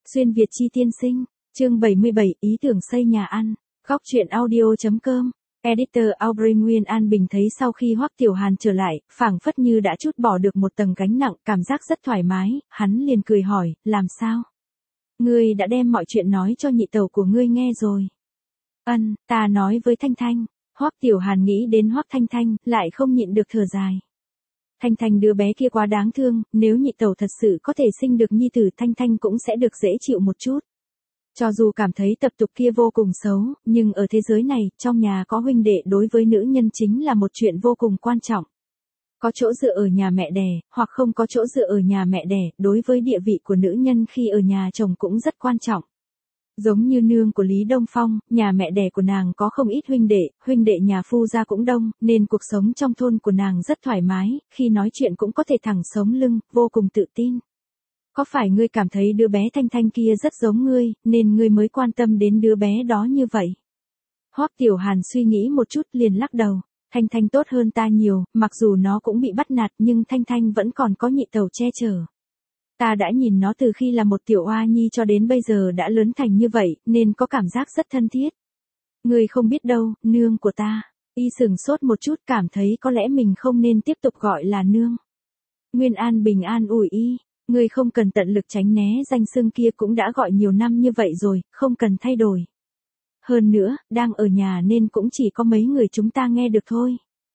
Xuyên Việt chi tiên sinh, chương 77, ý tưởng xây nhà ăn, góc truyện audio.com. Editor Aubrey. Nguyên An Bình thấy sau khi Hoắc Tiểu Hàn trở lại, phảng phất như đã trút bỏ được một tầng gánh nặng, cảm giác rất thoải mái, hắn liền cười hỏi, làm sao? Ngươi đã đem mọi chuyện nói cho nhị tẩu của ngươi nghe rồi. Ta nói với Thanh Thanh. Hoắc Tiểu Hàn nghĩ đến Hoắc Thanh Thanh, lại không nhịn được thở dài. Thanh Thanh đứa bé kia quá đáng thương, nếu nhị tẩu thật sự có thể sinh được nhi tử, Thanh Thanh cũng sẽ được dễ chịu một chút. Cho dù cảm thấy tập tục kia vô cùng xấu, nhưng ở thế giới này, trong nhà có huynh đệ đối với nữ nhân chính là một chuyện vô cùng quan trọng. Có chỗ dựa ở nhà mẹ đẻ, hoặc không có chỗ dựa ở nhà mẹ đẻ, đối với địa vị của nữ nhân khi ở nhà chồng cũng rất quan trọng. Giống như nương của Lý Đông Phong, nhà mẹ đẻ của nàng có không ít huynh đệ nhà phu gia cũng đông, nên cuộc sống trong thôn của nàng rất thoải mái, khi nói chuyện cũng có thể thẳng sống lưng, vô cùng tự tin. Có phải ngươi cảm thấy đứa bé Thanh Thanh kia rất giống ngươi, nên ngươi mới quan tâm đến đứa bé đó như vậy? Hoắc Tiểu Hàn suy nghĩ một chút liền lắc đầu, Thanh Thanh tốt hơn ta nhiều, mặc dù nó cũng bị bắt nạt nhưng Thanh Thanh vẫn còn có nhị tẩu che chở. Ta đã nhìn nó từ khi là một tiểu oa nhi cho đến bây giờ đã lớn thành như vậy, nên có cảm giác rất thân thiết. Ngươi không biết đâu, nương của ta. Y sửng sốt một chút, cảm thấy có lẽ mình không nên tiếp tục gọi là nương. Nguyên An Bình an ủi y, ngươi không cần tận lực tránh né danh xưng kia, cũng đã gọi nhiều năm như vậy rồi, không cần thay đổi. Hơn nữa, đang ở nhà nên cũng chỉ có mấy người chúng ta nghe được thôi.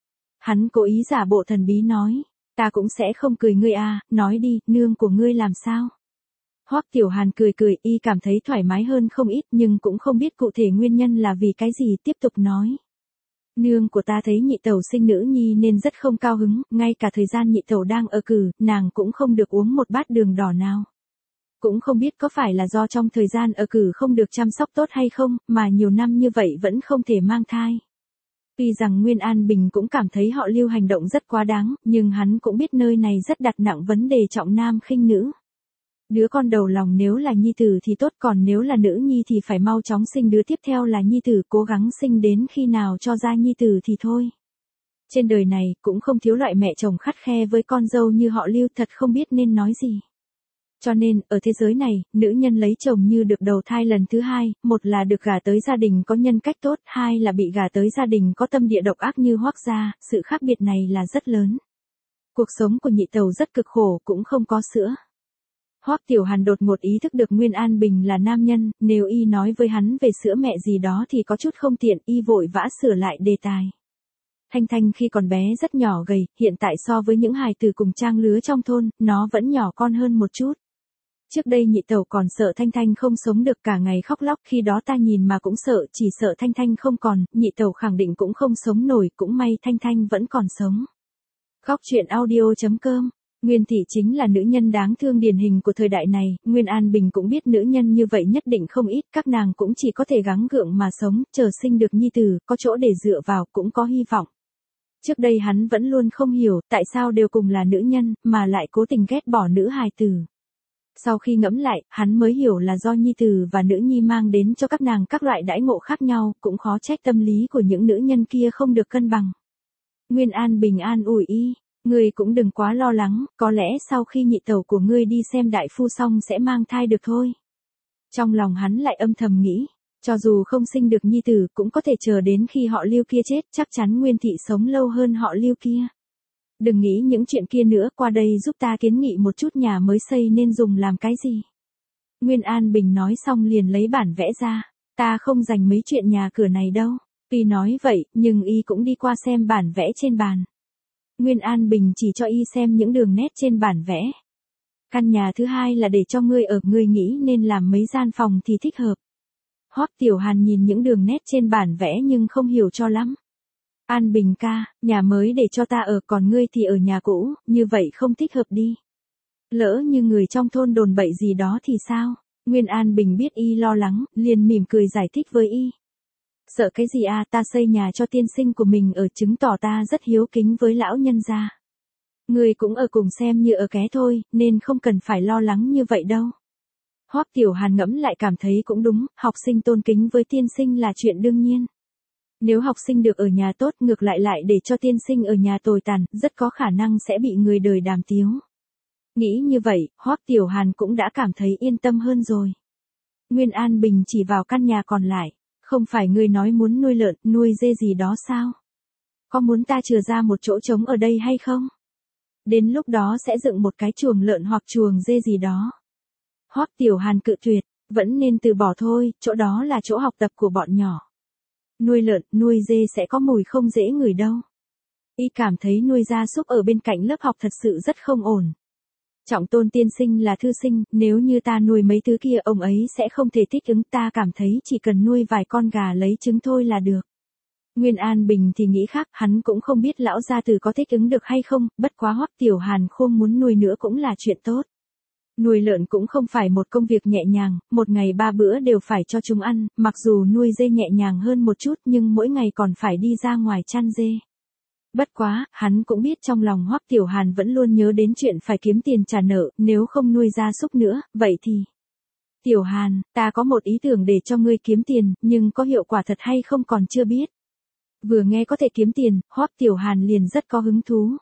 Hắn cố ý giả bộ thần bí nói. Ta cũng sẽ không cười ngươi à, nói đi, nương của ngươi làm sao? Hoắc Tiểu Hàn cười, y cảm thấy thoải mái hơn không ít, nhưng cũng không biết cụ thể nguyên nhân là vì cái gì, tiếp tục nói. Nương của ta thấy nhị tẩu sinh nữ nhi nên rất không cao hứng, ngay cả thời gian nhị tẩu đang ở cử, nàng cũng không được uống một bát đường đỏ nào. Cũng không biết có phải là do trong thời gian ở cử không được chăm sóc tốt hay không, mà nhiều năm như vậy vẫn không thể mang thai. Tuy rằng Nguyên An Bình cũng cảm thấy họ Lưu hành động rất quá đáng, nhưng hắn cũng biết nơi này rất đặt nặng vấn đề trọng nam khinh nữ. Đứa con đầu lòng nếu là nhi tử thì tốt, còn nếu là nữ nhi thì phải mau chóng sinh đứa tiếp theo là nhi tử, cố gắng sinh đến khi nào cho ra nhi tử thì thôi. Trên đời này cũng không thiếu loại mẹ chồng khắt khe với con dâu như họ Lưu, thật không biết nên nói gì. Cho nên, ở thế giới này, nữ nhân lấy chồng như được đầu thai lần thứ hai, một là được gả tới gia đình có nhân cách tốt, hai là bị gả tới gia đình có tâm địa độc ác như Hoắc gia, sự khác biệt này là rất lớn. Cuộc sống của nhị tẩu rất cực khổ, cũng không có sữa. Hoắc Tiểu Hàn đột ngột ý thức được Nguyên An Bình là nam nhân, nếu y nói với hắn về sữa mẹ gì đó thì có chút không tiện, y vội vã sửa lại đề tài. Thanh Thanh khi còn bé rất nhỏ gầy, hiện tại so với những hài tử cùng trang lứa trong thôn, nó vẫn nhỏ con hơn một chút. Trước đây nhị tẩu còn sợ Thanh Thanh không sống được, cả ngày khóc lóc, khi đó ta nhìn mà cũng sợ, chỉ sợ Thanh Thanh không còn, nhị tẩu khẳng định cũng không sống nổi, cũng may Thanh Thanh vẫn còn sống. Góc truyện audio.com. Nguyên thị chính là nữ nhân đáng thương điển hình của thời đại này, Nguyên An Bình cũng biết nữ nhân như vậy nhất định không ít, các nàng cũng chỉ có thể gắng gượng mà sống, chờ sinh được nhi tử, có chỗ để dựa vào, cũng có hy vọng. Trước đây hắn vẫn luôn không hiểu, tại sao đều cùng là nữ nhân, mà lại cố tình ghét bỏ nữ hài tử. Sau khi ngẫm lại, hắn mới hiểu là do nhi tử và nữ nhi mang đến cho các nàng các loại đãi ngộ khác nhau, cũng khó trách tâm lý của những nữ nhân kia không được cân bằng. Nguyên An Bình an ủi y, ngươi cũng đừng quá lo lắng, có lẽ sau khi nhị tẩu của ngươi đi xem đại phu xong sẽ mang thai được thôi. Trong lòng hắn lại âm thầm nghĩ, cho dù không sinh được nhi tử cũng có thể chờ đến khi họ Lưu kia chết, chắc chắn Nguyên thị sống lâu hơn họ Lưu kia. Đừng nghĩ những chuyện kia nữa, qua đây giúp ta kiến nghị một chút nhà mới xây nên dùng làm cái gì. Nguyên An Bình nói xong liền lấy bản vẽ ra, ta không dành mấy chuyện nhà cửa này đâu. Tuy nói vậy, nhưng y cũng đi qua xem bản vẽ trên bàn. Nguyên An Bình chỉ cho y xem những đường nét trên bản vẽ. Căn nhà thứ hai là để cho ngươi ở, ngươi nghĩ nên làm mấy gian phòng thì thích hợp. Hoắc Tiểu Hàn nhìn những đường nét trên bản vẽ nhưng không hiểu cho lắm. An Bình ca, nhà mới để cho ta ở, còn ngươi thì ở nhà cũ, như vậy không thích hợp đi. Lỡ như người trong thôn đồn bậy gì đó thì sao? Nguyên An Bình biết y lo lắng, liền mỉm cười giải thích với y. Sợ cái gì à, ta xây nhà cho tiên sinh của mình ở, chứng tỏ ta rất hiếu kính với lão nhân gia. Ngươi cũng ở cùng xem như ở ké thôi, nên không cần phải lo lắng như vậy đâu. Hoắc Tiểu Hàn ngẫm lại cảm thấy cũng đúng, học sinh tôn kính với tiên sinh là chuyện đương nhiên. Nếu học sinh được ở nhà tốt, ngược lại để cho tiên sinh ở nhà tồi tàn, rất có khả năng sẽ bị người đời đàm tiếu. Nghĩ như vậy, Hoắc Tiểu Hàn cũng đã cảm thấy yên tâm hơn rồi. Nguyên An Bình chỉ vào căn nhà còn lại. Không phải ngươi nói muốn nuôi lợn, nuôi dê gì đó sao? Có muốn ta chừa ra một chỗ trống ở đây hay không? Đến lúc đó sẽ dựng một cái chuồng lợn hoặc chuồng dê gì đó. Hoắc Tiểu Hàn cự tuyệt, vẫn nên từ bỏ thôi, chỗ đó là chỗ học tập của bọn nhỏ. Nuôi lợn, nuôi dê sẽ có mùi không dễ ngửi đâu. Y cảm thấy nuôi gia súc ở bên cạnh lớp học thật sự rất không ổn. Trọng Tôn tiên sinh là thư sinh, nếu như ta nuôi mấy thứ kia ông ấy sẽ không thể thích ứng, ta cảm thấy chỉ cần nuôi vài con gà lấy trứng thôi là được. Nguyên An Bình thì nghĩ khác, hắn cũng không biết lão gia tử có thích ứng được hay không, bất quá Hoắc Tiểu Hàn không muốn nuôi nữa cũng là chuyện tốt. Nuôi lợn cũng không phải một công việc nhẹ nhàng, một ngày 3 bữa đều phải cho chúng ăn, mặc dù nuôi dê nhẹ nhàng hơn một chút nhưng mỗi ngày còn phải đi ra ngoài chăn dê. Bất quá, hắn cũng biết trong lòng Hoắc Tiểu Hàn vẫn luôn nhớ đến chuyện phải kiếm tiền trả nợ, nếu không nuôi gia súc nữa, vậy thì... Tiểu Hàn, ta có một ý tưởng để cho ngươi kiếm tiền, nhưng có hiệu quả thật hay không còn chưa biết. Vừa nghe có thể kiếm tiền, Hoắc Tiểu Hàn liền rất có hứng thú.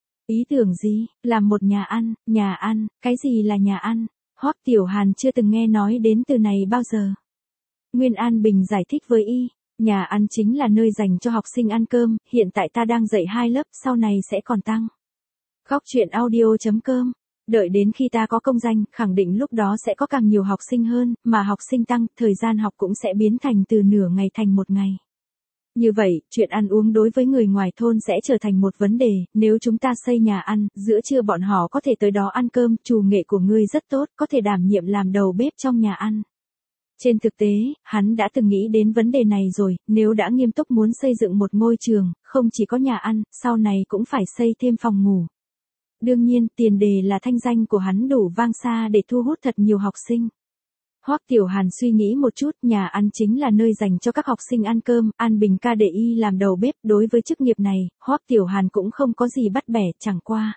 Ý tưởng gì? Làm một nhà ăn, cái gì là nhà ăn? Hoắc Tiểu Hàn chưa từng nghe nói đến từ này bao giờ. Nguyên An Bình giải thích với y, nhà ăn chính là nơi dành cho học sinh ăn cơm, hiện tại ta đang dạy 2 lớp, sau này sẽ còn tăng. Góc truyện audio.com. Đợi đến khi ta có công danh, khẳng định lúc đó sẽ có càng nhiều học sinh hơn, mà học sinh tăng, thời gian học cũng sẽ biến thành từ nửa ngày thành 1 ngày. Như vậy, chuyện ăn uống đối với người ngoài thôn sẽ trở thành một vấn đề, nếu chúng ta xây nhà ăn, giữa trưa bọn họ có thể tới đó ăn cơm, chủ nghệ của ngươi rất tốt, có thể đảm nhiệm làm đầu bếp trong nhà ăn. Trên thực tế, hắn đã từng nghĩ đến vấn đề này rồi, nếu đã nghiêm túc muốn xây dựng một ngôi trường, không chỉ có nhà ăn, sau này cũng phải xây thêm phòng ngủ. Đương nhiên, tiền đề là thanh danh của hắn đủ vang xa để thu hút thật nhiều học sinh. Hoắc Tiểu Hàn suy nghĩ một chút, nhà ăn chính là nơi dành cho các học sinh ăn cơm, An Bình ca để y làm đầu bếp, đối với chức nghiệp này, Hoắc Tiểu Hàn cũng không có gì bắt bẻ, chẳng qua.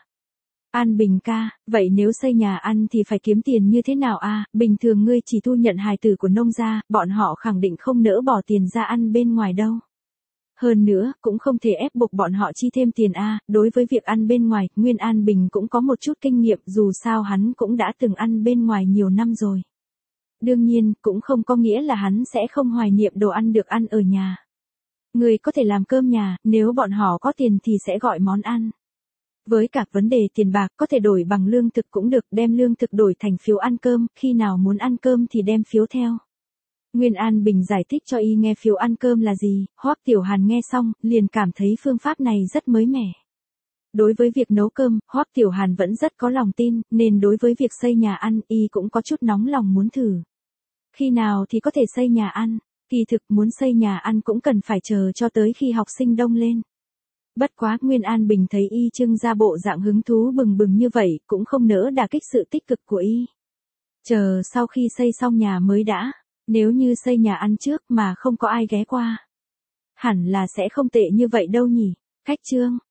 An Bình ca, vậy nếu xây nhà ăn thì phải kiếm tiền như thế nào a? Bình thường ngươi chỉ thu nhận hài tử của nông gia, bọn họ khẳng định không nỡ bỏ tiền ra ăn bên ngoài đâu. Hơn nữa, cũng không thể ép buộc bọn họ chi thêm tiền a. Đối với việc ăn bên ngoài, Nguyên An Bình cũng có một chút kinh nghiệm, dù sao hắn cũng đã từng ăn bên ngoài nhiều năm rồi. Đương nhiên, cũng không có nghĩa là hắn sẽ không hoài niệm đồ ăn được ăn ở nhà. Người có thể làm cơm nhà, nếu bọn họ có tiền thì sẽ gọi món ăn. Với cả vấn đề tiền bạc có thể đổi bằng lương thực cũng được, đem lương thực đổi thành phiếu ăn cơm, khi nào muốn ăn cơm thì đem phiếu theo. Nguyên An Bình giải thích cho y nghe phiếu ăn cơm là gì, Hoắc Tiểu Hàn nghe xong, liền cảm thấy phương pháp này rất mới mẻ. Đối với việc nấu cơm, Hoắc Tiểu Hàn vẫn rất có lòng tin, nên đối với việc xây nhà ăn, y cũng có chút nóng lòng muốn thử. Khi nào thì có thể xây nhà ăn? Kỳ thực muốn xây nhà ăn cũng cần phải chờ cho tới khi học sinh đông lên. Bất quá Nguyên An Bình thấy y trưng ra bộ dạng hứng thú bừng bừng như vậy, cũng không nỡ đả kích sự tích cực của y. Chờ sau khi xây xong nhà mới đã, nếu như xây nhà ăn trước mà không có ai ghé qua. Hẳn là sẽ không tệ như vậy đâu nhỉ. Cách chương.